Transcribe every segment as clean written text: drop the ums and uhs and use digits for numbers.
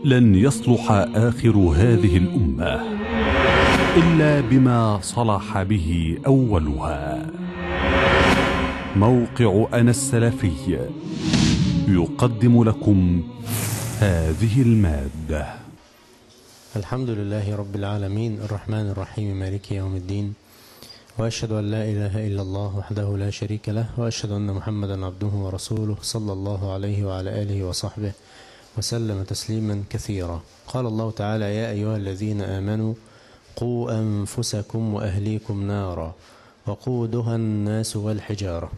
لن يصلح آخر هذه الأمة إلا بما صلح به أولها. موقع أنا السلفي يقدم لكم هذه المادة. الحمد لله رب العالمين الرحمن الرحيم مالك يوم الدين، وأشهد أن لا إله إلا الله وحده لا شريك له، وأشهد أن محمدا عبده ورسوله صلى الله عليه وعلى آله وصحبه وسلم تسليما كثيرا. قال الله تعالى: يا أيها الذين آمنوا قوا أنفسكم وأهليكم نارا وقودها الناس والحجارة.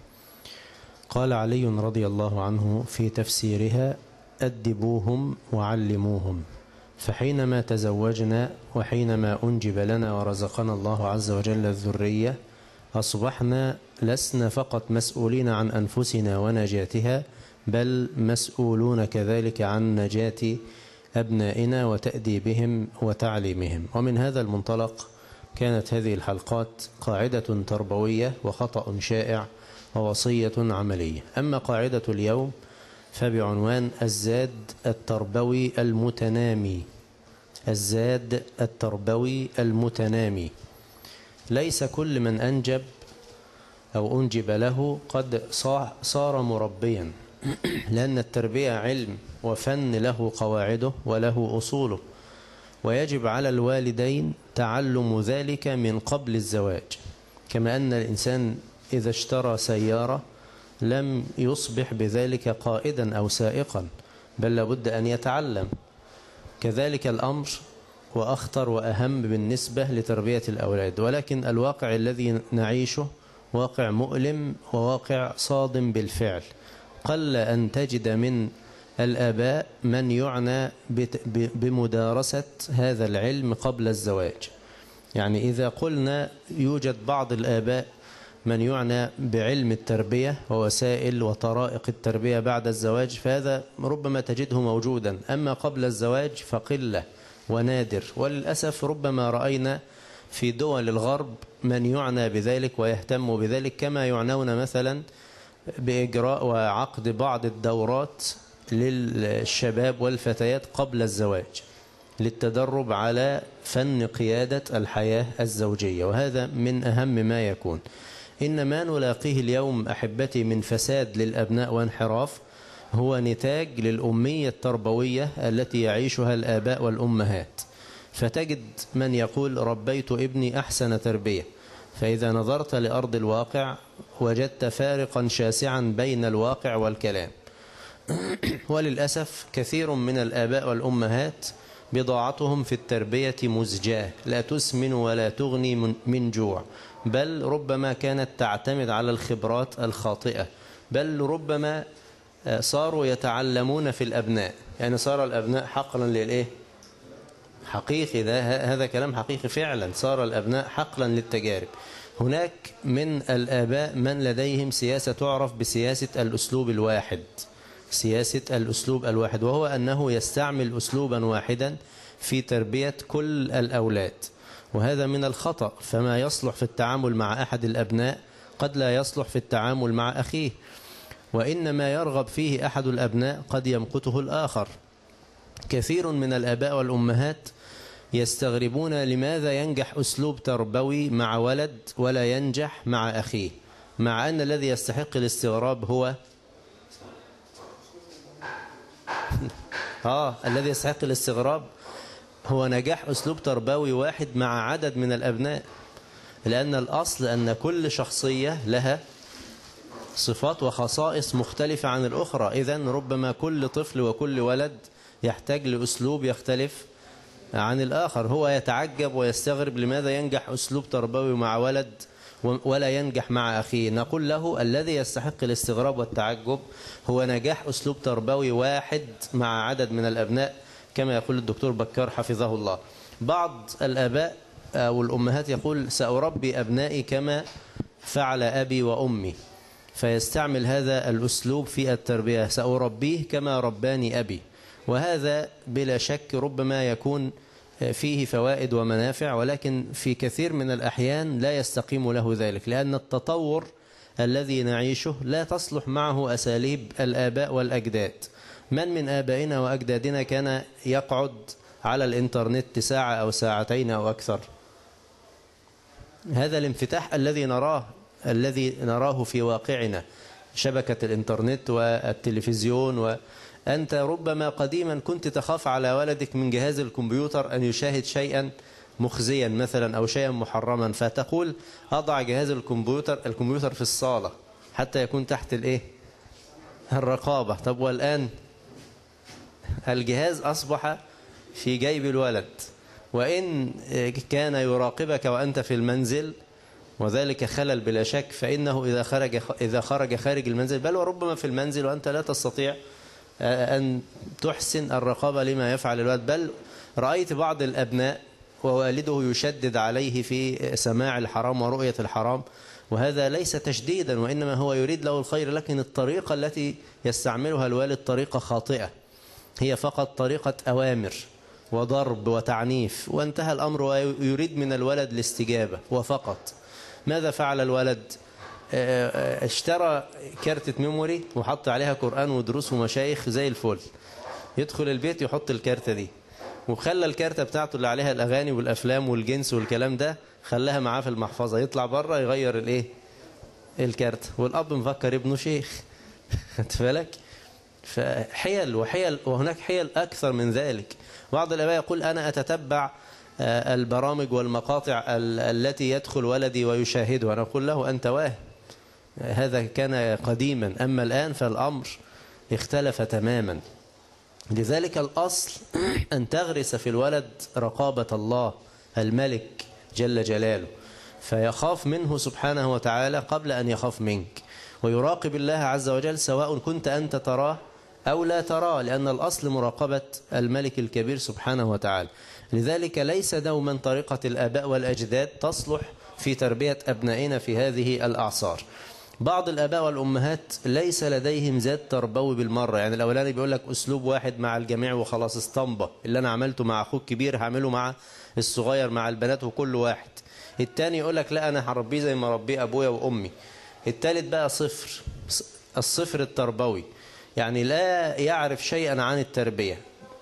قال علي رضي الله عنه في تفسيرها: أدبوهم وعلموهم، فحينما تزوجنا وحينما أنجب لنا ورزقنا الله عز وجل الذرية أصبحنا لسنا فقط مسؤولين عن أنفسنا ونجاتها، بل مسؤولون كذلك عن نجاة أبنائنا وتأديبهم وتعليمهم. ومن هذا المنطلق كانت هذه الحلقات قاعدة تربوية وخطأ شائع ووصية عملية. أما قاعدة اليوم فبعنوان الزاد التربوي المتنامي. الزاد التربوي المتنامي. ليس كل من أنجب أو أنجب له قد صار مربيا، لأن التربية علم وفن له قواعده وله أصوله، ويجب على الوالدين تعلم ذلك من قبل الزواج. كما أن الإنسان إذا اشترى سيارة لم يصبح بذلك قائدا أو سائقا، بل لابد أن يتعلم. كذلك الأمر وأخطر وأهم بالنسبة لتربية الأولاد. ولكن الواقع الذي نعيشه واقع مؤلم وواقع صادم بالفعل. قل أن تجد من الآباء من يعنى بمدارسة هذا العلم قبل الزواج. يعني إذا قلنا يوجد بعض الآباء من يعنى بعلم التربية ووسائل وطرائق التربية بعد الزواج، فهذا ربما تجده موجودا، أما قبل الزواج فقلة ونادر. وللأسف ربما رأينا في دول الغرب من يعنى بذلك ويهتم بذلك، كما يعنون مثلا بإجراء وعقد بعض الدورات للشباب والفتيات قبل الزواج للتدرب على فن قيادة الحياة الزوجية، وهذا من أهم ما يكون. إن ما نلاقيه اليوم أحبتي من فساد للأبناء وانحراف هو نتاج للأمية التربوية التي يعيشها الآباء والأمهات. فتجد من يقول ربيت ابني أحسن تربية، فإذا نظرت لأرض الواقع وجدت فارقا شاسعا بين الواقع والكلام. وللأسف كثير من الآباء والأمهات بضاعتهم في التربية مزجاة، لا تسمن ولا تغني من جوع، بل ربما كانت تعتمد على الخبرات الخاطئة، بل ربما صاروا يتعلمون في الأبناء. يعني صار الأبناء حقلا للإيه؟ حقيقي، هذا كلام حقيقي فعلا. صار الأبناء حقلا للتجارب. هناك من الآباء من لديهم سياسة تعرف بسياسة الأسلوب الواحد. سياسة الأسلوب الواحد، وهو أنه يستعمل أسلوبا واحدا في تربية كل الأولاد، وهذا من الخطأ. فما يصلح في التعامل مع أحد الأبناء قد لا يصلح في التعامل مع أخيه، وإنما يرغب فيه أحد الأبناء قد يمقته الآخر. كثير من الآباء والأمهات يستغربون لماذا ينجح أسلوب تربوي مع ولد ولا ينجح مع أخيه، مع أن الذي يستحق الاستغراب هو الذي يستحق الاستغراب هو نجاح أسلوب تربوي واحد مع عدد من الأبناء، لأن الأصل أن كل شخصية لها صفات وخصائص مختلفة عن الأخرى. إذن ربما كل طفل وكل ولد يحتاج لأسلوب يختلف عن الآخر. هو يتعجب ويستغرب لماذا ينجح أسلوب تربوي مع ولد ولا ينجح مع أخيه. نقول له الذي يستحق الاستغراب والتعجب هو نجاح أسلوب تربوي واحد مع عدد من الأبناء، كما يقول الدكتور بكار حفظه الله. بعض الآباء والأمهات يقول سأربي أبنائي كما فعل أبي وأمي، فيستعمل هذا الأسلوب في التربية، سأربيه كما رباني أبي. وهذا بلا شك ربما يكون فيه فوائد ومنافع، ولكن في كثير من الأحيان لا يستقيم له ذلك، لأن التطور الذي نعيشه لا تصلح معه أساليب الآباء والأجداد، من آبائنا وأجدادنا كان يقعد على الإنترنت ساعة أو ساعتين أو أكثر؟ هذا الانفتاح الذي نراه في واقعنا، شبكة الإنترنت والتلفزيون. وأنت ربما قديما كنت تخاف على ولدك من جهاز الكمبيوتر أن يشاهد شيئا مخزيا مثلا أو شيئا محرما، فتقول أضع جهاز الكمبيوتر في الصالة حتى يكون تحت الرقابة. طب والآن الجهاز أصبح في جيب الولد، وإن كان يراقبك وأنت في المنزل وذلك خلل بلا شك، فإنه إذا خرج خارج المنزل بل وربما في المنزل وأنت لا تستطيع أن تحسن الرقابة لما يفعل الولد. بل رأيت بعض الأبناء ووالده يشدد عليه في سماع الحرام ورؤية الحرام، وهذا ليس تشديدا وإنما هو يريد له الخير، لكن الطريقة التي يستعملها الوالد طريقة خاطئة، هي فقط طريقة أوامر وضرب وتعنيف، وانتهى الأمر ويريد من الولد الاستجابة وفقط. ماذا فعل الولد؟ اشترى كارتة ميموري وحط عليها قرآن ودروس ومشايخ زي الفل، يدخل البيت يحط الكارتة دي، وخلى الكارتة بتاعته اللي عليها الأغاني والأفلام والجنس والكلام ده خلاها معاه في المحفظة، يطلع بره يغير الكارتة، والأب مفكر ابنه شيخ. خدت بالك؟ فحيل وهناك حيل أكثر من ذلك. بعض الآباء يقول أنا أتتبع البرامج والمقاطع التي يدخل ولدي ويشاهدها، أنا أقول له أنت واهم، هذا كان قديما، أما الآن فالأمر اختلف تماما. لذلك الأصل أن تغرس في الولد رقابة الله الملك جل جلاله، فيخاف منه سبحانه وتعالى قبل أن يخاف منك، ويراقب الله عز وجل سواء كنت أنت تراه أو لا تراه، لأن الأصل مراقبة الملك الكبير سبحانه وتعالى. لذلك ليس دوما طريقة الآباء والأجداد تصلح في تربية أبنائنا في هذه الأعصار. بعض الآباء والأمهات ليس لديهم ذات تربوي بالمرة، يعني الأولاني بيقول لك أسلوب واحد مع الجميع وخلاص، اسطمبة اللي أنا عملته مع أخوك كبير هعمله مع الصغير مع البنات وكل واحد. التاني يقول لك لا أنا هربيه زي ما ربيه أبويا وأمي. التالت بقى الصفر التربوي، يعني لا يعرف شيئا عن التربية،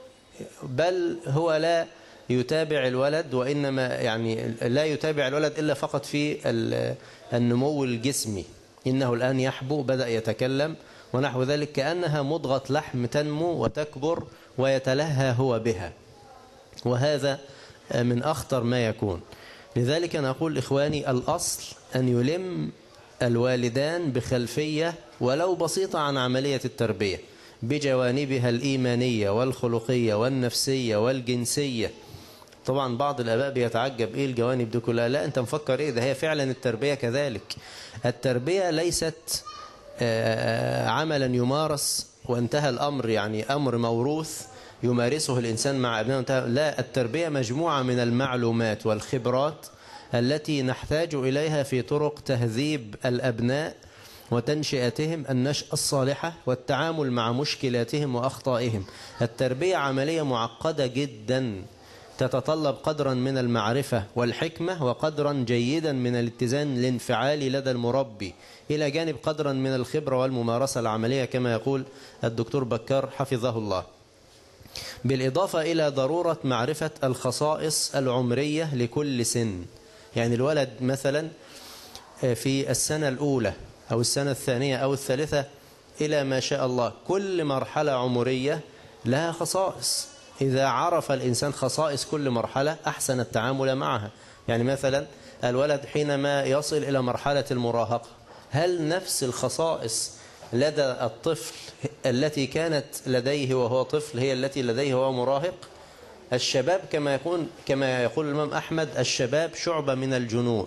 بل هو لا يتابع الولد، وإنما يعني لا يتابع الولد إلا فقط في النمو الجسمي، إنه الآن يحبو بدأ يتكلم ونحو ذلك، كأنها مضغة لحم تنمو وتكبر ويتلهى هو بها، وهذا من أخطر ما يكون. لذلك نقول إخواني الأصل أن يلم الوالدان بخلفية ولو بسيطة عن عملية التربية بجوانبها الإيمانية والخلقية والنفسية والجنسية. طبعا بعض الآباء بيتعجب إيه الجوانب دي كلها؟ لا أنت مفكر إيه ده، هي فعلا التربية كذلك. التربية ليست عملا يمارس وانتهى الأمر، يعني أمر موروث يمارسه الإنسان مع أبنائه، لا، التربية مجموعة من المعلومات والخبرات التي نحتاج إليها في طرق تهذيب الأبناء وتنشئتهم النشأة الصالحة والتعامل مع مشكلاتهم وأخطائهم. التربية عملية معقدة جدا، تتطلب قدرا من المعرفة والحكمة وقدرا جيدا من الاتزان الانفعالي لدى المربي، إلى جانب قدرا من الخبرة والممارسة العملية كما يقول الدكتور بكار حفظه الله، بالإضافة إلى ضرورة معرفة الخصائص العمرية لكل سن. يعني الولد مثلا في السنة الأولى أو السنة الثانية أو الثالثة إلى ما شاء الله، كل مرحلة عمرية لها خصائص، إذا عرف الإنسان خصائص كل مرحلة أحسن التعامل معها. يعني مثلا الولد حينما يصل إلى مرحلة المراهقة، هل نفس الخصائص لدى الطفل التي كانت لديه وهو طفل هي التي لديه وهو مراهق؟ الشباب كما يقول الإمام أحمد الشباب شعبة من الجنون،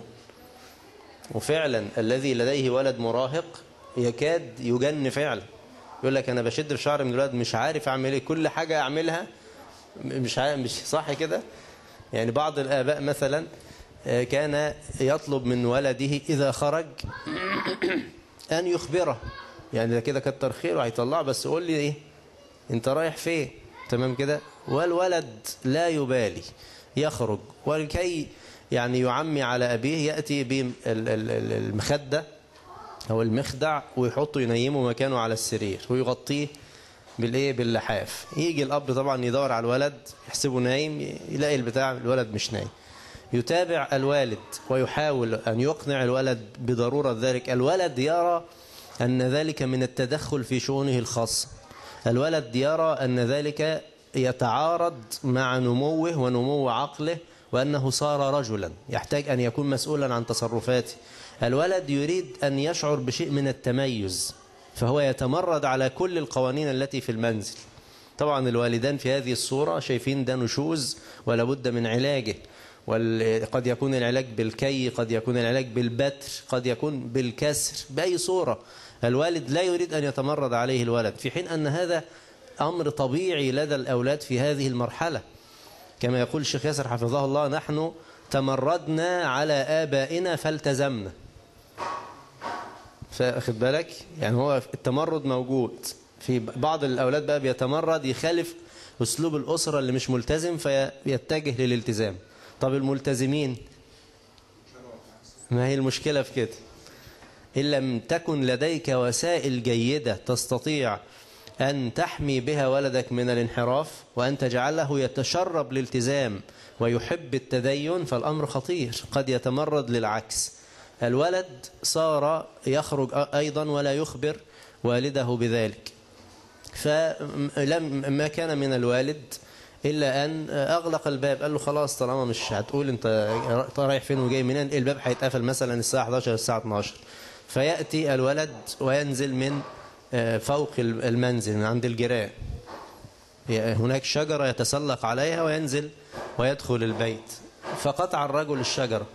وفعلا الذي لديه ولد مراهق يكاد يجن فعلا، يقول لك أنا بشد في شعري من الولد مش عارف أعمل إيه، كل حاجة أعملها مش صح كده. يعني بعض الآباء مثلا كان يطلب من ولده إذا خرج أن يخبره، يعني ده كده كتر خيره هيطلعه، بس قول لي إيه أنت رايح فين، تمام كده. والولد لا يبالي يخرج، ولكي يعني يعمي على أبيه يأتي بالمخدة أو المخدع ويحطه ينيمه مكانه على السرير ويغطيه باللحاف. يجي الأب طبعا يدور على الولد، يحسبه نايم، يلاقي الولد مش نايم. يتابع الوالد ويحاول أن يقنع الولد بضرورة ذلك. الولد يرى أن ذلك من التدخل في شؤونه الخاصة. الولد يرى أن ذلك يتعارض مع نموه ونمو عقله، وأنه صار رجلا يحتاج أن يكون مسؤولا عن تصرفاته. الولد يريد أن يشعر بشيء من التميز، فهو يتمرد على كل القوانين التي في المنزل. طبعا الوالدان في هذه الصورة شايفين ده نشوز ولا بد من علاجه، وقد يكون العلاج بالكي، قد يكون العلاج بالبتر، قد يكون بالكسر، بأي صورة. الوالد لا يريد أن يتمرد عليه الولد، في حين أن هذا أمر طبيعي لدى الأولاد في هذه المرحلة. كما يقول الشيخ ياسر حفظه الله: نحن تمردنا على آبائنا فالتزمنا. فأخذ بالك، يعني هو التمرد موجود في بعض الأولاد، بقى بيتمرد يخالف أسلوب الأسرة اللي مش ملتزم فيتجه للالتزام. طب الملتزمين، ما هي المشكلة في كده؟ إن لم تكن لديك وسائل جيدة تستطيع أن تحمي بها ولدك من الانحراف وأن تجعله يتشرب الالتزام ويحب التدين، فالأمر خطير، قد يتمرد للعكس. الولد صار يخرج أيضا ولا يخبر والده بذلك، فما كان من الوالد إلا أن أغلق الباب، قال له خلاص طالما مش هتقول أنت رايح فين وجاي منين، الباب هيتقفل مثلا الساعة 11 الساعة 12. فيأتي الولد وينزل من فوق المنزل من عند الجيران، هناك شجرة يتسلق عليها وينزل ويدخل البيت، فقطع الرجل الشجرة.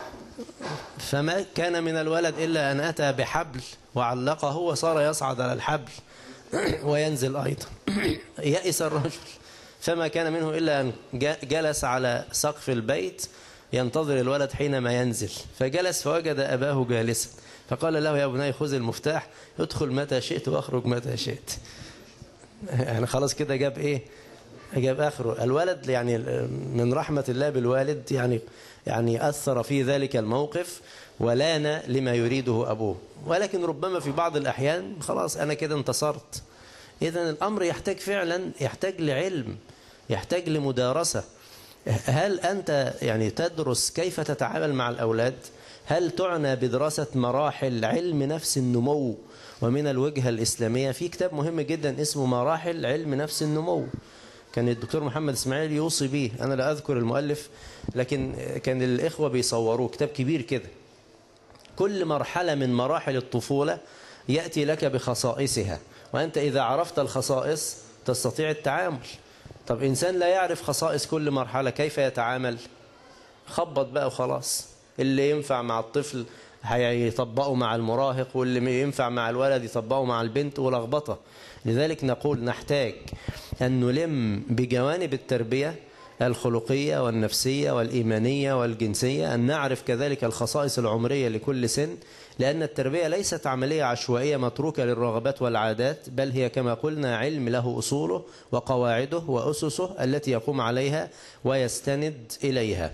فما كان من الولد إلا أن أتى بحبل وعلقه وصار يصعد على الحبل وينزل أيضا. يأس الرجل، فما كان منه إلا أن جلس على سقف البيت ينتظر الولد حينما ينزل، فجلس فوجد أباه جالسا، فقال له: يا بني خذ المفتاح، ادخل متى شئت واخرج متى شئت. يعني خلاص كده جاب إيه؟ جاب آخره. الولد يعني من رحمة الله بالوالد يعني أثر في ذلك الموقف ولان لما يريده أبوه، ولكن ربما في بعض الأحيان خلاص أنا كده انتصرت. إذن الأمر يحتاج فعلا، يحتاج لعلم، يحتاج لمدارسة. هل أنت يعني تدرس كيف تتعامل مع الأولاد؟ هل تعنى بدراسة مراحل علم نفس النمو؟ ومن الوجهة الإسلامية في كتاب مهم جدا اسمه مراحل علم نفس النمو، كان الدكتور محمد إسماعيل يوصي به، أنا لا أذكر المؤلف لكن كان الإخوة بيصوروه، كتاب كبير كده. كل مرحلة من مراحل الطفولة يأتي لك بخصائصها، وأنت إذا عرفت الخصائص تستطيع التعامل. طب إنسان لا يعرف خصائص كل مرحلة كيف يتعامل؟ خبط بقى وخلاص. اللي ينفع مع الطفل هيطبقه مع المراهق، واللي ينفع مع الولد يطبقه مع البنت، ولخبطة. لذلك نقول نحتاج أن نلم بجوانب التربية الخلقية والنفسية والإيمانية والجنسية، أن نعرف كذلك الخصائص العمرية لكل سن، لأن التربية ليست عملية عشوائية متروكة للرغبات والعادات، بل هي كما قلنا علم له أصوله وقواعده وأسسه التي يقوم عليها ويستند إليها.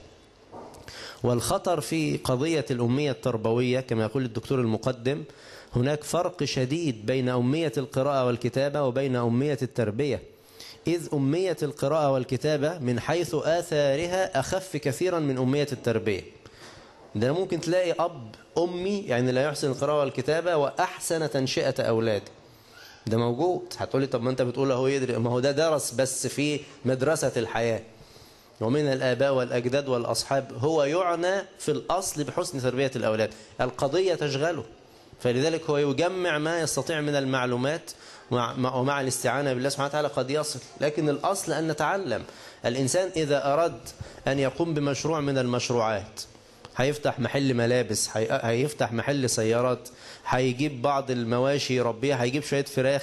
والخطر في قضية الأمية التربوية كما يقول الدكتور المقدم، هناك فرق شديد بين أمية القراءة والكتابة وبين أمية التربية، إذ أمية القراءة والكتابة من حيث آثارها أخف كثيرا من أمية التربية. ده ممكن تلاقي أب أمي يعني لا يحسن القراءة والكتابة وأحسن تنشئة أولاد، ده موجود. هتقولي طب ما أنت بتقول هو يدري، ما هو ده درس بس في مدرسة الحياة، ومن الآباء والأجداد والأصحاب هو يعنى في الأصل بحسن تربية الأولاد، القضية تشغله، فلذلك هو يجمع ما يستطيع من المعلومات، ومع الاستعانة بالله سبحانه وتعالى قد يصل. لكن الأصل أن نتعلم. الإنسان إذا أراد أن يقوم بمشروع من المشروعات، هيفتح محل ملابس، هيفتح محل سيارات، هيجيب بعض المواشي يربيها، هيجيب شوية فراخ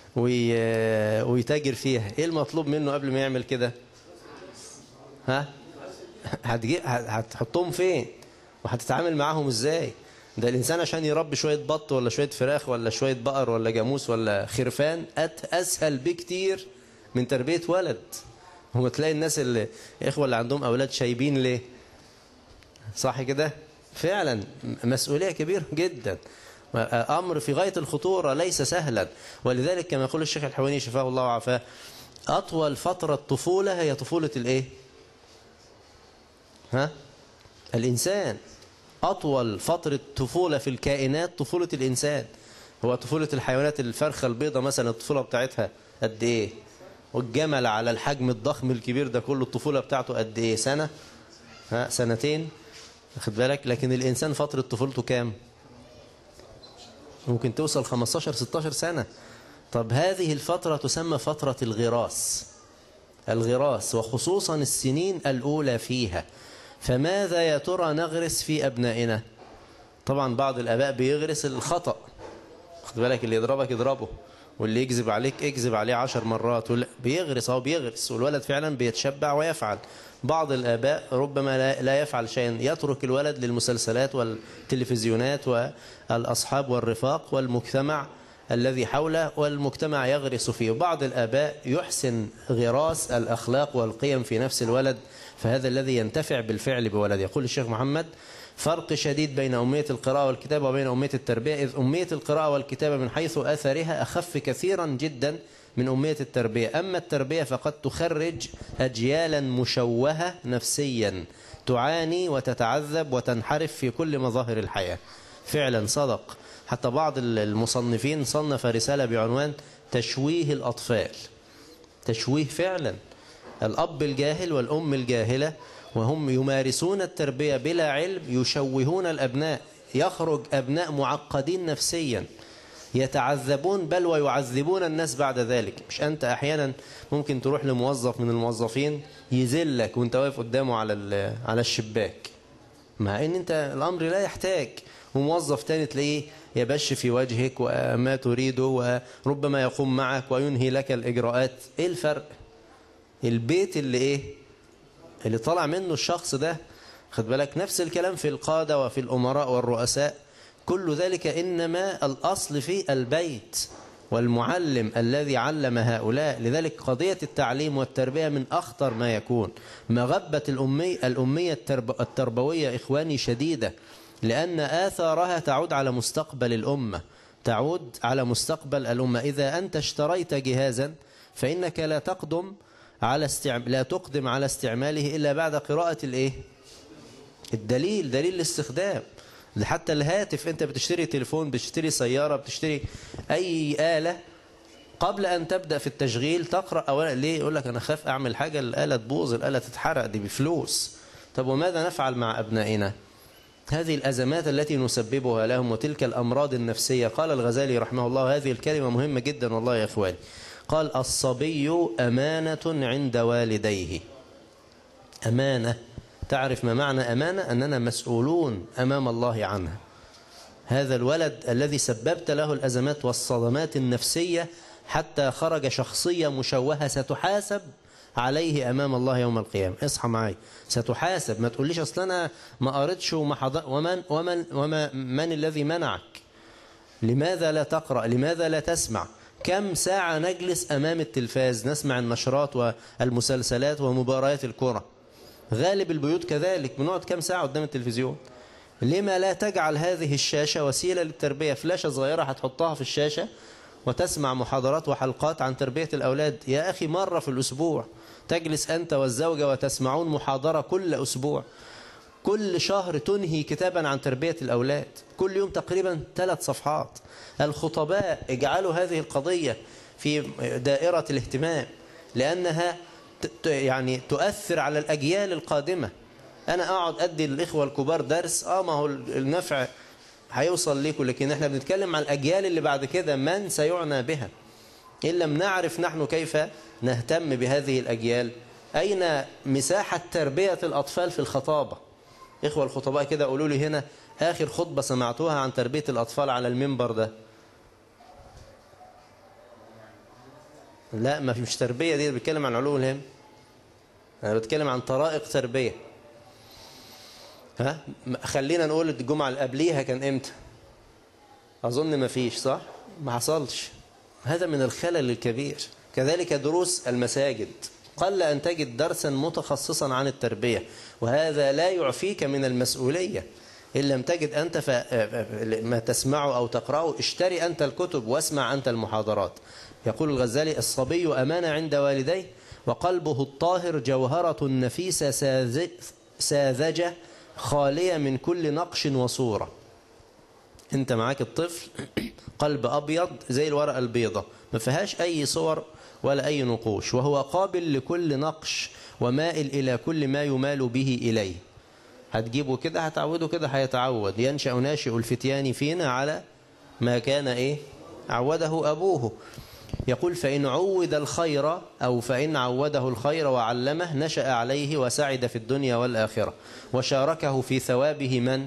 ويتاجر فيها، إيه المطلوب منه قبل ما يعمل كده؟ هتحطهم فين؟ وهتتعامل معاهم ازاي؟ ده الإنسان عشان يربي شوية بط ولا شوية فراخ ولا شوية بقر ولا جاموس ولا خرفان أسهل بكتير من تربية ولد. هو تلاقي الناس الإخوة اللي عندهم أولاد شايبين ليه؟ صح كده؟ فعلا مسؤولية كبيرة جدا. أمر في غاية الخطورة ليس سهلا. ولذلك كما يقول الشيخ الحويني شفاه الله وعافاه، أطول فترة طفولة هي طفولة الإيه؟ الإنسان. أطول فترة طفولة في الكائنات طفولة الإنسان. هو طفولة الحيوانات الفرخة البيضة مثلا الطفولة بتاعتها قد إيه؟ والجمل على الحجم الضخم الكبير ده كله الطفولة بتاعته قد إيه؟ سنة؟ سنتين؟ أخد بالك؟ لكن الإنسان فترة طفولته كام؟ ممكن توصل 15-16 سنة. طب هذه الفترة تسمى فترة الغراس. الغراس وخصوصا السنين الأولى فيها. فماذا يا ترى نغرس في أبنائنا؟ طبعا بعض الآباء بيغرس الخطأ. خد بالك، اللي يضربك اضربه، واللي يكذب عليك اكذب عليه 10 مرات. بيغرس والولد فعلا بيتشبع ويفعل. بعض الآباء ربما لا يفعل شيئا، يترك الولد للمسلسلات والتلفزيونات والأصحاب والرفاق والمجتمع الذي حوله، والمجتمع يغرس فيه. وبعض الآباء يحسن غراس الأخلاق والقيم في نفس الولد، فهذا الذي ينتفع بالفعل بولده. يقول الشيخ محمد: فرق شديد بين أمية القراءة والكتابة وبين أمية التربية، إذ أمية القراءة والكتابة من حيث أثرها أخف كثيرا جدا من أمية التربية. أما التربية فقد تخرج أجيالا مشوهة نفسيا تعاني وتتعذب وتنحرف في كل مظاهر الحياة. فعلا صدق. حتى بعض المصنفين صنف رسالة بعنوان تشويه الأطفال. تشويه فعلا. الأب الجاهل والأم الجاهلة وهم يمارسون التربية بلا علم يشوهون الأبناء. يخرج أبناء معقدين نفسيا يتعذبون بل ويعذبون الناس بعد ذلك. مش أنت أحيانا ممكن تروح لموظف من الموظفين يذلك وانت واقف قدامه على الشباك، مع ان انت الأمر لا يحتاج، وموظف تاني تلاقيه يبش في وجهك وما تريده وربما يقوم معك وينهي لك الإجراءات. ايه الفرق؟ البيت اللي طلع منه الشخص ده. خد بالك، نفس الكلام في القادة وفي الأمراء والرؤساء. كل ذلك إنما الأصل في البيت والمعلم الذي علم هؤلاء. لذلك قضية التعليم والتربية من أخطر ما يكون. مغبة الأمية التربوية إخواني شديدة، لأن آثارها تعود على مستقبل الأمة، تعود على مستقبل الأمة. إذا أنت اشتريت جهازا فإنك لا تقدم على استعماله إلا بعد قراءة دليل الاستخدام. حتى الهاتف، أنت بتشتري تليفون، بتشتري سيارة، بتشتري أي آلة، قبل أن تبدأ في التشغيل تقرأ أولا. ليه؟ يقول لك أنا خاف أعمل حاجة الآلة تبوظ، الآلة تتحرق، دي بفلوس. طب وماذا نفعل مع أبنائنا؟ هذه الأزمات التي نسببها لهم وتلك الأمراض النفسية. قال الغزالي رحمه الله هذه الكلمة مهمة جدا والله يا إخواني، قال: الصبي أمانة عند والديه. أمانة. تعرف ما معنى أمانة؟ أننا مسؤولون أمام الله عنها. هذا الولد الذي سببت له الأزمات والصدمات النفسية حتى خرج شخصية مشوهة ستحاسب عليه أمام الله يوم القيامة. اصحى معي، ستحاسب. ما تقوليش أصلا أنا ما قريتش وما حضر. من الذي منعك؟ لماذا لا تقرأ؟ لماذا لا تسمع؟ كم ساعة نجلس أمام التلفاز نسمع النشرات والمسلسلات ومباريات الكرة؟ غالب البيوت كذلك، بنقعد كم ساعة قدام التلفزيون. لما لا تجعل هذه الشاشة وسيلة للتربية؟ فلاشة صغيرة هتحطها في الشاشة وتسمع محاضرات وحلقات عن تربية الأولاد. يا أخي مرة في الأسبوع تجلس أنت والزوجة وتسمعون محاضرة كل أسبوع. كل شهر تنهي كتابا عن تربية الأولاد، كل يوم تقريبا 3 صفحات. الخطباء اجعلوا هذه القضية في دائرة الاهتمام، لأنها يعني تؤثر على الأجيال القادمة. أنا أقعد أدي للإخوة الكبار درس، ما هو النفع هيوصل لكم، لكن احنا بنتكلم عن الأجيال اللي بعد كده، من سيعنى بها؟ إن لم نعرف نحن كيف نهتم بهذه الأجيال. أين مساحة تربية الأطفال في الخطابة؟ إخوة الخطباء كده قولوا لي هنا آخر خطبة سمعتوها عن تربية الأطفال على المنبر ده. لا، ما فيش تربية، دي بتكلم عن علو الهم. أنا بتكلم عن طرائق تربية. خلينا نقول الجمعة اللي قبليها كان إمتى؟ أظن ما فيش، صح؟ ما حصلش. هذا من الخلل الكبير. كذلك دروس المساجد، قل أن تجد درسا متخصصا عن التربية، وهذا لا يعفيك من المسؤولية. إن لم تجد أنت ما تسمعه أو تقرأه اشتري أنت الكتب واسمع أنت المحاضرات. يقول الغزالي: الصبي أمانة عند والديه، وقلبه الطاهر جوهرة نفيسة ساذجة خالية من كل نقش وصورة. أنت معاك الطفل قلب أبيض زي الورقة البيضة، ما فيهاش أي صور ولا أي نقوش، وهو قابل لكل نقش ومائل إلى كل ما يمال به إليه. هتجيبه كده هتعوده كده هيتعود. ينشأ ناشئ الفتيان فينا على ما كان عوده أبوه. يقول: فإن عود الخير أو فإن عوده الخير وعلمه نشأ عليه وسعد في الدنيا والآخرة، وشاركه في ثوابه من؟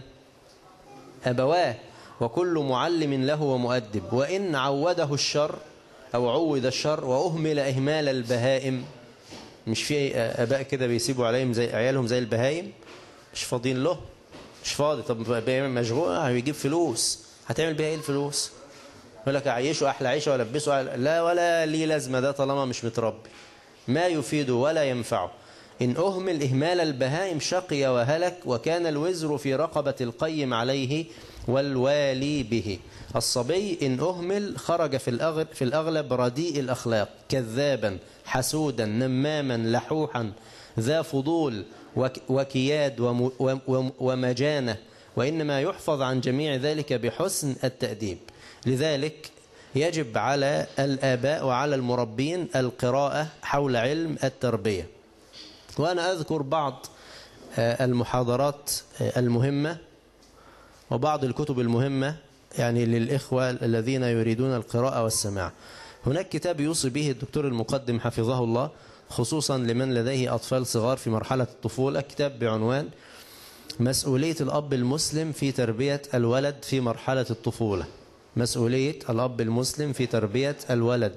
أبواه، وكل معلم له ومؤدب. وإن عوده الشر أو عود الشر وأهمل إهمال البهائم، مش في أباء كده بيسيبوا عليهم زي عيالهم زي البهائم، مش فاضيين له، مش فاضي. طب بيعمل مشغول، هيجيب فلوس، هتعمل بيها ايه الفلوس؟ يقول لك اعيشه احلى عيشه والبسه لا ولا ليه لازمه ده طالما مش متربي، ما يفيده ولا ينفعه. ان اهمل اهمال البهائم شقي وهلك، وكان الوزر في رقبه القيم عليه والوالي به. الصبي ان اهمل خرج في الاغلب رديء الاخلاق، كذابا حسودا نماما لحوحا ذا فضول وكياد ومجانة، وإنما يحفظ عن جميع ذلك بحسن التأديب. لذلك يجب على الآباء وعلى المربين القراءة حول علم التربية. وأنا أذكر بعض المحاضرات المهمة وبعض الكتب المهمة يعني للإخوة الذين يريدون القراءة والسماع. هناك كتاب يوصي به الدكتور المقدم حفظه الله خصوصا لمن لديه أطفال صغار في مرحلة الطفولة، كتاب بعنوان مسؤولية الأب المسلم في تربية الولد في مرحلة الطفولة. مسؤولية الأب المسلم في تربية الولد،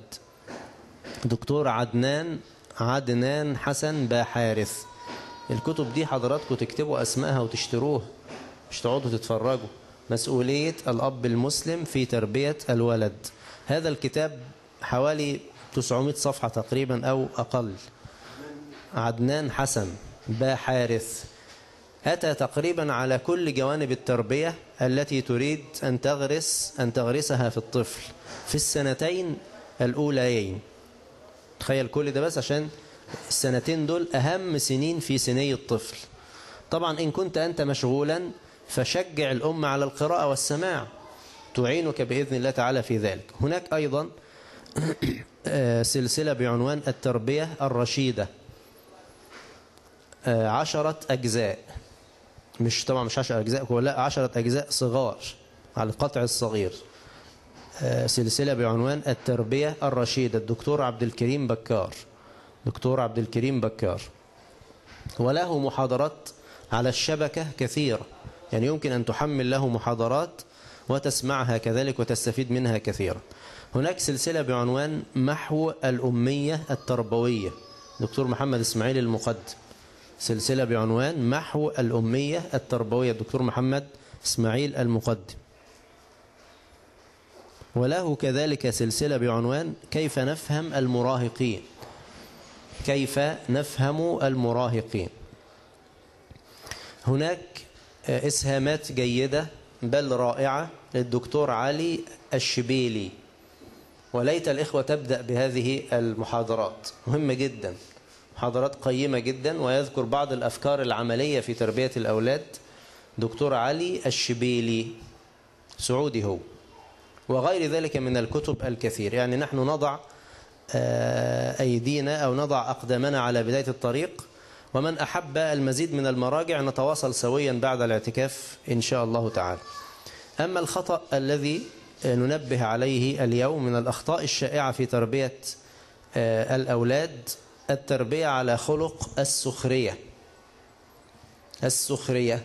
دكتور عدنان حسن باحارث. الكتب دي حضراتكم تكتبوا أسمائها وتشتروها، مش تقعدوا تتفرجوا. مسؤولية الأب المسلم في تربية الولد. هذا الكتاب حوالي 900 صفحة تقريبا أو أقل. عدنان حسن باحارث أتى تقريبا على كل جوانب التربية التي تريد أن تغرسها في الطفل في السنتين الأوليين. تخيل كل ده بس عشان السنتين دول أهم سنين في سني الطفل. طبعا إن كنت أنت مشغولا فشجع الأم على القراءة والسماع، تعينك بإذن الله تعالى في ذلك. هناك أيضا سلسلة بعنوان التربية الرشيدة، 10 أجزاء، طبعا مش 10 أجزاء، لا 10 أجزاء صغار على القطع الصغير. سلسلة بعنوان التربية الرشيدة، الدكتور عبد الكريم بكار. وله محاضرات على الشبكة كثيرة، يعني يمكن أن تحمل له محاضرات وتسمعها كذلك وتستفيد منها كثيرا. هناك سلسلة بعنوان محو الأمية التربوية، دكتور محمد إسماعيل المقدم. سلسلة بعنوان محو الأمية التربوية، الدكتور محمد إسماعيل المقدم. وله كذلك سلسلة بعنوان كيف نفهم المراهقين. هناك إسهامات جيدة بل رائعة للدكتور علي الشبيلي، وليت الإخوة تبدأ بهذه المحاضرات، مهمة جدا، محاضرات قيمة جدا، ويذكر بعض الأفكار العملية في تربية الأولاد. دكتور علي الشبيلي سعودي هو، وغير ذلك من الكتب الكثير. يعني نحن نضع أيدينا أو نضع أقدامنا على بداية الطريق، ومن أحب المزيد من المراجع نتواصل سويا بعد الاعتكاف إن شاء الله تعالى. أما الخطأ الذي ننبه عليه اليوم من الأخطاء الشائعة في تربية الأولاد، التربية على خلق السخرية.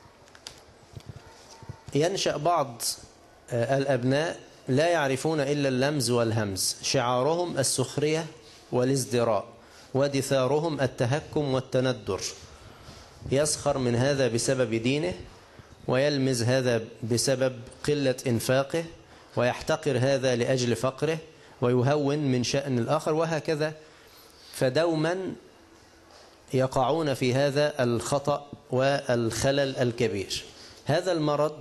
ينشأ بعض الأبناء لا يعرفون إلا اللمز والهمز، شعارهم السخرية والازدراء، ودثارهم التهكم والتندر. يسخر من هذا بسبب دينه، ويلمز هذا بسبب قلة إنفاقه، ويحتقر هذا لأجل فقره، ويهون من شأن الآخر، وهكذا. فدوما يقعون في هذا الخطأ والخلل الكبير. هذا المرض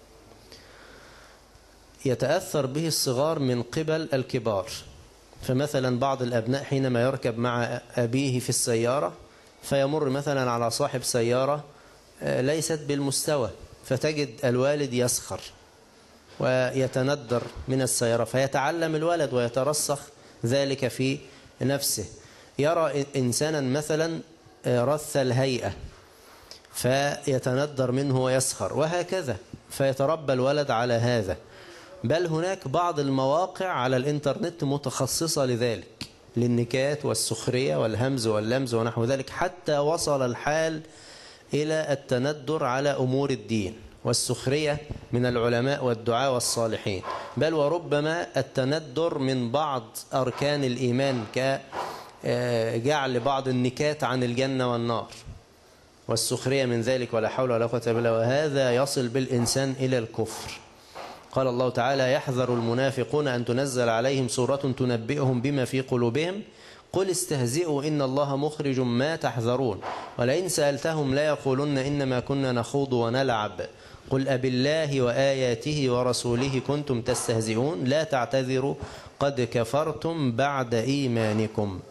يتأثر به الصغار من قبل الكبار. فمثلا بعض الأبناء حينما يركب مع أبيه في السيارة فيمر مثلا على صاحب سيارة ليست بالمستوى، فتجد الوالد يسخر ويتندر من السيارة، فيتعلم الولد ويترسخ ذلك في نفسه. يرى إنسانا مثلا رث الهيئة فيتندر منه ويسخر، وهكذا فيتربى الولد على هذا. بل هناك بعض المواقع على الإنترنت متخصصة لذلك، للنكات والسخرية والهمز واللمز ونحو ذلك، حتى وصل الحال إلى التندر على أمور الدين والسخرية من العلماء والدعاء والصالحين، بل وربما التندر من بعض أركان الإيمان كجعل بعض النكات عن الجنة والنار والسخرية من ذلك، ولا حول ولا قوة إلا بالله. وهذا يصل بالإنسان إلى الكفر. قال الله تعالى: يحذر المنافقون أن تنزل عليهم سورة تنبئهم بما في قلوبهم قل استهزئوا إن الله مخرج ما تحذرون ولئن سألتهم لا يقولن إنما كنا نخوض ونلعب قل أبالله وآياته ورسوله كنتم تستهزئون لا تعتذروا قد كفرتم بعد إيمانكم.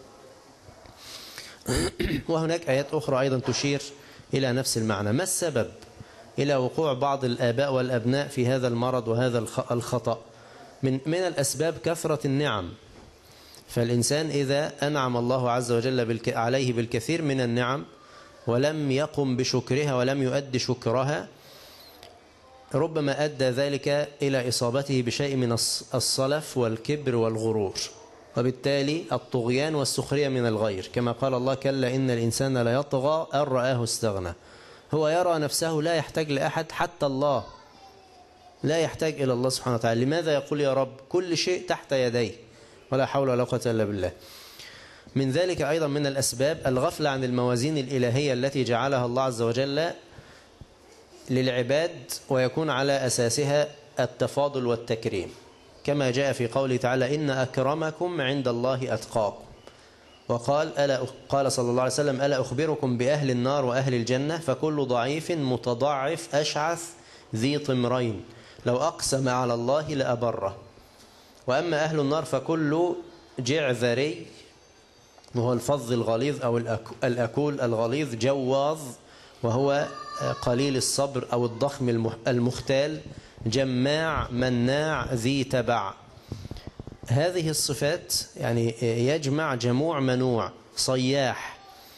وهناك آيات أخرى أيضا تشير إلى نفس المعنى. ما السبب إلى وقوع بعض الآباء والأبناء في هذا المرض وهذا الخطأ؟ من الأسباب كثرة النعم. فالإنسان إذا أنعم الله عز وجل عليه بالكثير من النعم ولم يقم بشكرها ولم يؤدي شكرها، ربما أدى ذلك إلى إصابته بشيء من الصلف والكبر والغرور، وبالتالي الطغيان والسخرية من الغير، كما قال الله: كلا إن الإنسان لا يطغى أن رآه استغنى. هو يرى نفسه لا يحتاج لأحد، حتى الله لا يحتاج إلى الله سبحانه وتعالى. لماذا يقول يا رب كل شيء تحت يديه ولا حول ولا قوة إلا بالله؟ من ذلك أيضا من الأسباب الغفلة عن الموازين الإلهية التي جعلها الله عز وجل للعباد، ويكون على أساسها التفاضل والتكريم، كما جاء في قوله تعالى: إن أكرمكم عند الله أتقاكم. وقال قال صلى الله عليه وسلم: ألا أخبركم بأهل النار وأهل الجنة فكل ضعيف متضعف أشعث ذي طمرين لو أقسم على الله لأبره. وأما أهل النار فكل جعذري، وهو الفظ الغليظ أو الأكول الغليظ، جواظ وهو قليل الصبر أو الضخم المختال، جماع مناع ذي تبع. هذه الصفات يعني يجمع جموع منوع، صياح،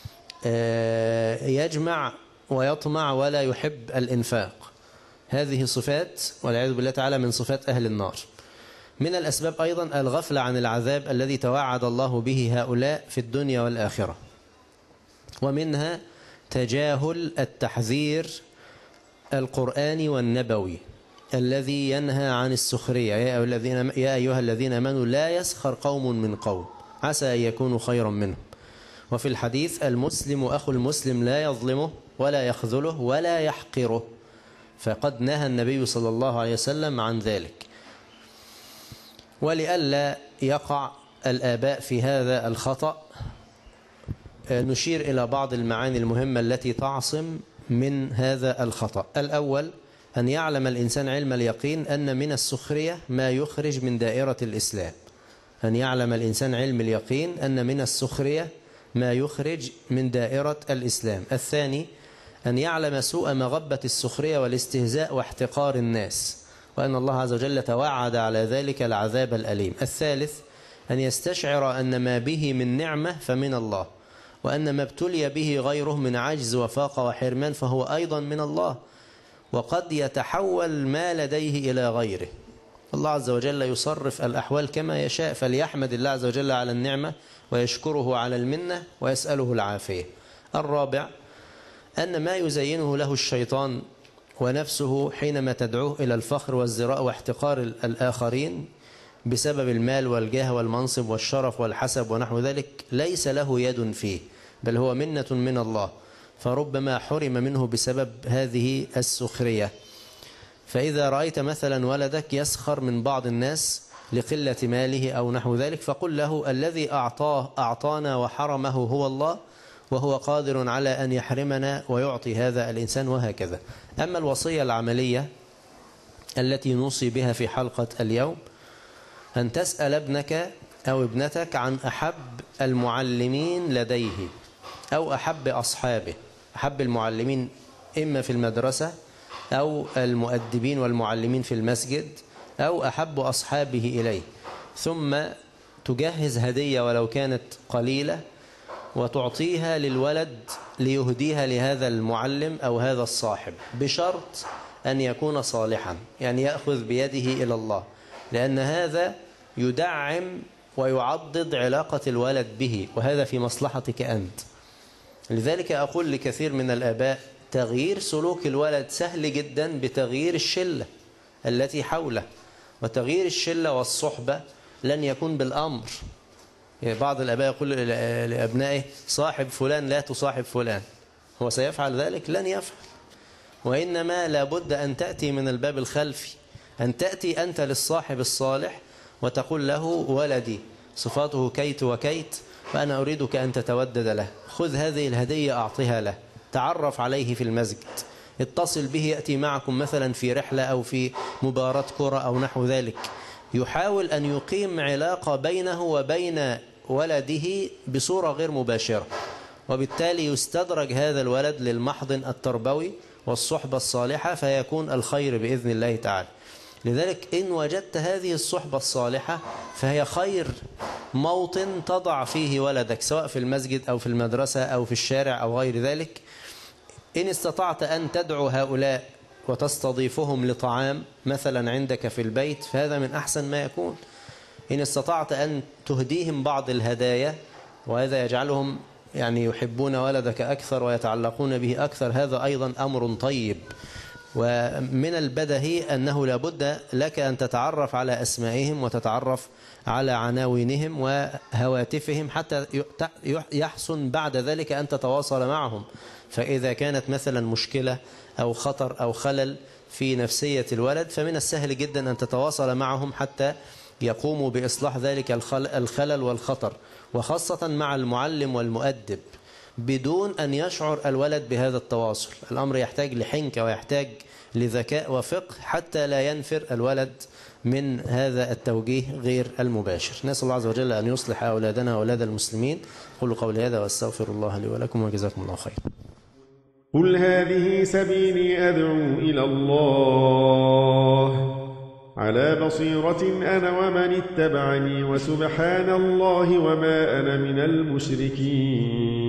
يجمع ويطمع ولا يحب الإنفاق. هذه صفات والعياذ بالله تعالى من صفات أهل النار. من الأسباب أيضا الغفلة عن العذاب الذي توعد الله به هؤلاء في الدنيا والآخرة، ومنها تجاهل التحذير القرآني والنبوي الذي ينهى عن السخرية. يا أيها الذين آمنوا لا يسخر قوم من قوم عسى أن يكونوا خيرا منهم. وفي الحديث: المسلم أخو المسلم لا يظلمه ولا يخذله ولا يحقره. فقد نهى النبي صلى الله عليه وسلم عن ذلك. ولئلا يقع الآباء في هذا الخطأ نشير إلى بعض المعاني المهمة التي تعصم من هذا الخطأ. الأول: أن يعلم الإنسان علم اليقين أن من السخرية ما يخرج من دائرة الإسلام. أن يعلم الإنسان علم اليقين أن من السخرية ما يخرج من دائرة الإسلام. الثاني: أن يعلم سوء مغبة السخرية والاستهزاء واحتقار الناس، وأن الله عز وجل توعد على ذلك العذاب الأليم. الثالث: أن يستشعر أن ما به من نعمة فمن الله، وأن ما ابتلي به غيره من عجز وفاقة وحرمان فهو أيضا من الله، وقد يتحول ما لديه إلى غيره. الله عز وجل يصرف الأحوال كما يشاء، فليحمد الله عز وجل على النعمة ويشكره على المنة ويسأله العافية. الرابع: أن ما يزينه له الشيطان ونفسه حينما تدعوه إلى الفخر والزراء واحتقار الآخرين بسبب المال والجاه والمنصب والشرف والحسب ونحو ذلك ليس له يد فيه، بل هو منة من الله، فربما حرم منه بسبب هذه السخرية. فإذا رأيت مثلا ولدك يسخر من بعض الناس لقلة ماله أو نحو ذلك، فقل له: الذي أعطانا وحرمه هو الله، وهو قادر على أن يحرمنا ويعطي هذا الإنسان وهكذا. أما الوصية العملية التي نوصي بها في حلقة اليوم أن تسأل ابنك أو ابنتك عن أحب المعلمين لديه أو أحب أصحابه. أحب المعلمين إما في المدرسة أو المؤدبين والمعلمين في المسجد أو أحب أصحابه إليه، ثم تجهز هدية ولو كانت قليلة وتعطيها للولد ليهديها لهذا المعلم أو هذا الصاحب، بشرط أن يكون صالحا، يعني يأخذ بيده إلى الله، لأن هذا يدعم ويعضد علاقة الولد به، وهذا في مصلحتك أنت. لذلك أقول لكثير من الآباء تغيير سلوك الولد سهل جدا بتغيير الشلة التي حوله، وتغيير الشلة والصحبة لن يكون بالأمر. يعني بعض الآباء يقول لأبنائه صاحب فلان لا تصاحب فلان، هو سيفعل ذلك؟ لن يفعل. وإنما لابد أن تأتي من الباب الخلفي، أن تأتي أنت للصاحب الصالح وتقول له ولدي صفاته كيت وكيت، فأنا أريدك أن تتودد له، خذ هذه الهدية أعطيها له، تعرف عليه في المسجد، اتصل به يأتي معكم مثلا في رحلة أو في مباراة كرة أو نحو ذلك. يحاول أن يقيم علاقة بينه وبين ولده بصورة غير مباشرة، وبالتالي يستدرج هذا الولد للمحضن التربوي والصحبة الصالحة، فيكون الخير بإذن الله تعالى. لذلك إن وجدت هذه الصحبة الصالحة فهي خير موطن تضع فيه ولدك، سواء في المسجد أو في المدرسة أو في الشارع أو غير ذلك. إن استطعت أن تدعو هؤلاء وتستضيفهم لطعام مثلا عندك في البيت فهذا من أحسن ما يكون. إن استطعت أن تهديهم بعض الهدايا وهذا يجعلهم يعني يحبون ولدك أكثر ويتعلقون به أكثر، هذا أيضا أمر طيب. ومن البدهي أنه لابد لك أن تتعرف على أسمائهم وتتعرف على عناوينهم وهواتفهم حتى يحسن بعد ذلك أن تتواصل معهم. فإذا كانت مثلا مشكلة أو خطر أو خلل في نفسية الولد فمن السهل جدا أن تتواصل معهم حتى يقوموا بإصلاح ذلك الخلل والخطر، وخاصة مع المعلم والمؤدب، بدون أن يشعر الولد بهذا التواصل. الأمر يحتاج لحنكة ويحتاج لذكاء وفقه حتى لا ينفر الولد من هذا التوجيه غير المباشر. نسأل الله عز وجل أن يصلح أولادنا وأولاد المسلمين. قولوا قولي هذا وأستغفر الله لي ولكم وجزاكم الله خير. قل هذه سبيلي أدعو إلى الله على بصيرة أنا ومن اتبعني وسبحان الله وما أنا من المشركين.